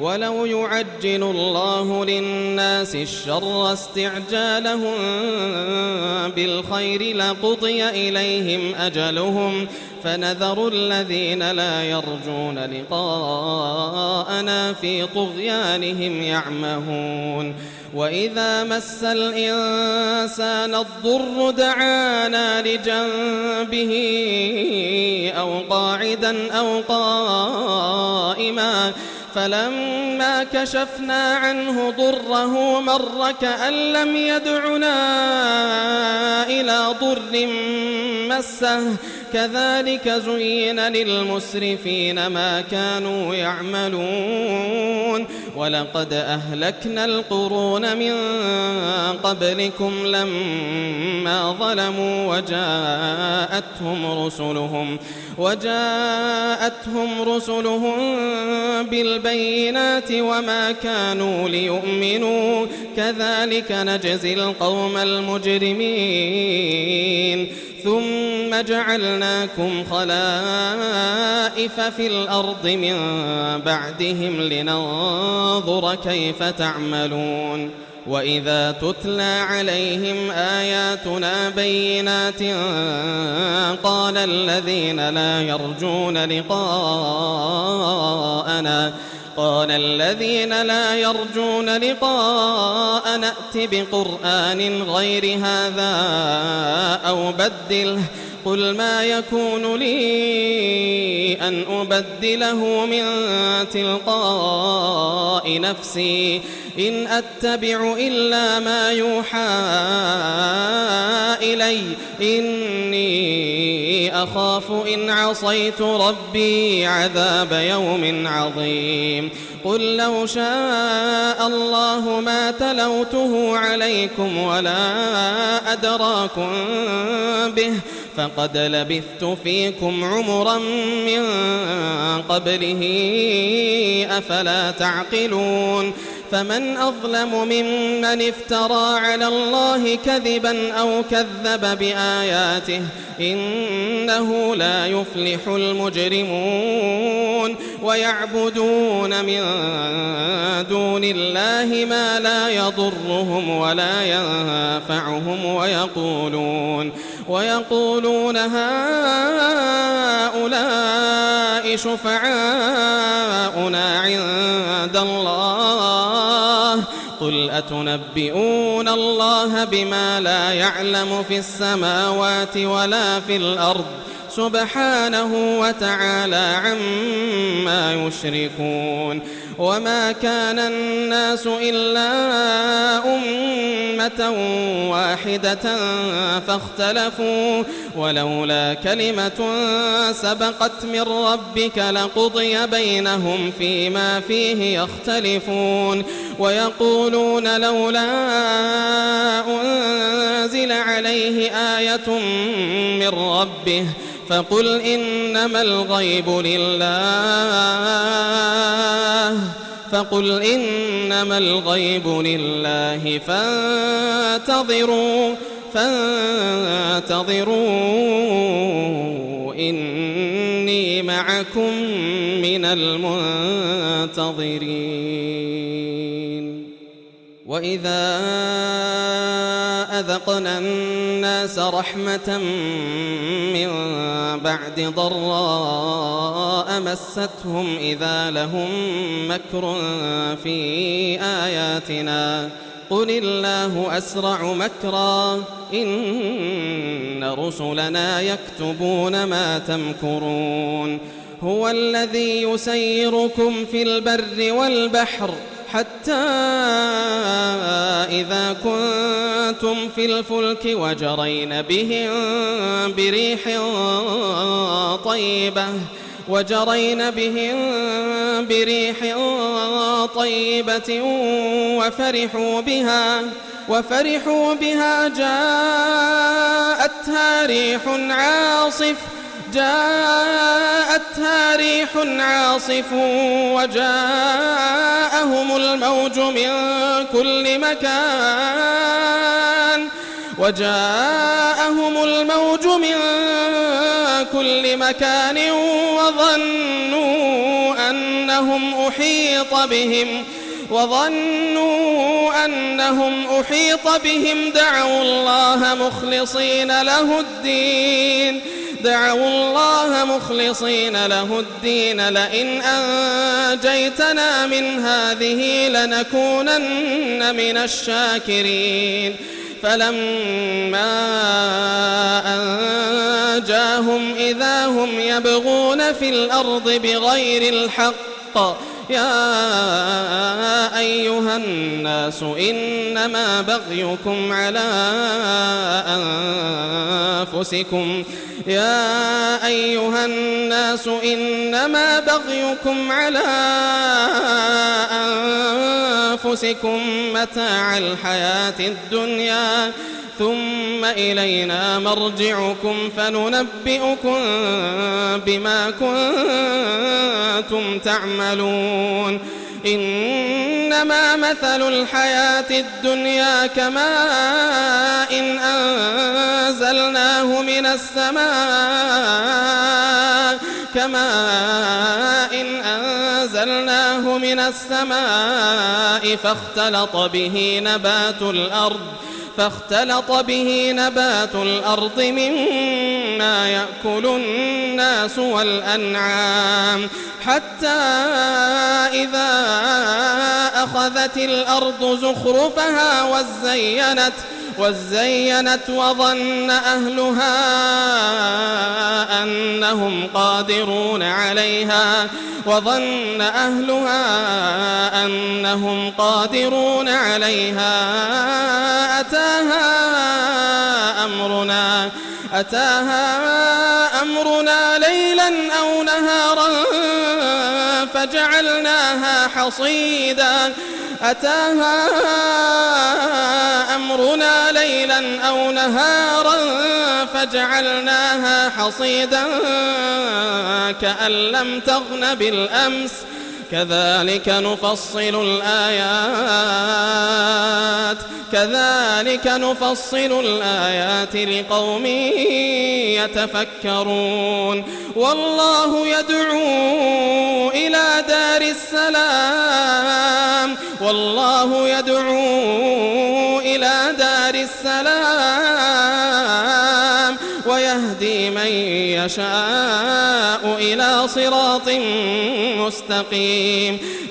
ولو يعجل الله للناس الشر استعجالهم بالخير لقضي إليهم أجلهم فنذر الذين لا يرجون لقاءنا في طغيانهم يعمهون وإذا مس الإنسان الضر دعانا لجنبه أو قاعدا أو قائما فلما كشفنا عنه ضره مر كأن لم يدعنا إلى ضر مسه كذلك زين للمسرفين ما كانوا يعملون ولقد أهلكنا القرون من قبلكم لما ظلموا وجاءتهم رسلهم بالبينات وما كانوا ليؤمنوا كذلك نجزي القوم المجرمين ثم جعلناكم خلائف في الأرض من بعدهم لننظر كيف تعملون وإذا تتلى عليهم آياتنا بينات قال الذين لا يرجون لقاءنا ائت بقرآن غير هذا أو بدله قل ما يكون لي أن أبدله من تلقاء نفسي إن أتبع إلا ما يوحى إلي إني أخاف إن عصيت ربي عذاب يوم عظيم قل لو شاء الله ما تلوته عليكم ولا أدراكم به فقد لبثت فيكم عمرا من قبله أفلا تعقلون فمن أظلم ممن افترى على الله كذبا أو كذب بآياته إنه لا يفلح المجرمون ويعبدون من دون الله ما لا يضرهم ولا ينفعهم ويقولون هؤلاء شفعاؤنا عند الله قل أتنبئون الله بما لا يعلم في السماوات ولا في الأرض سبحانه وتعالى عما يشركون وما كان الناس إلا أمة واحدة فاختلفوا ولولا كلمة سبقت من ربك لقضي بينهم فيما فيه يختلفون ويقولون لولا أنزل عليه آية من ربه فقل إنما الغيب لله فانتظروا إني معكم من المنتظرين وإذا أذقنا الناس رحمة من بعد ضراء مستهم إذا لهم مكر في آياتنا قل الله أسرع مكرا إن رسلنا يكتبون ما تمكرون هو الذي يسيركم في البر والبحر حتى إذا كنتم في الفلك وجرين بهم بريح طيبة وفرحوا بها جاءتها ريح عاصف وجاءهم الموج من كل مكان وجاءهم الموج من كل مكان وظنوا أنهم أحيط بهم دعوا الله مخلصين له الدين لئن أنجيتنا من هذه لنكونن من الشاكرين فلما أنجاهم إذا هم يبغون في الأرض بغير الحق يا أيها الناس إنما بغيكم على أنفسكم متاع الحياة الدنيا ثم إلينا مرجعكم فننبئكم بما كنتم تعملون إنما مثل الحياة الدنيا كماء أنزلناه من السماء فاختلط به نبات الأرض مما يأكل الناس والأنعام حتى إذا أخذت الأرض زخرفها وزينت وظن أهلها أنهم قادرون عليها أتاها أمرنا ليلا أو نهارا فجعلناها حصيدا كأن لم تغن بالأمس كذلك نفصل الآيات لقوم يتفكرون والله يدعو إلى دار السلام ويهدي من يشاء إلى صراط مستقيم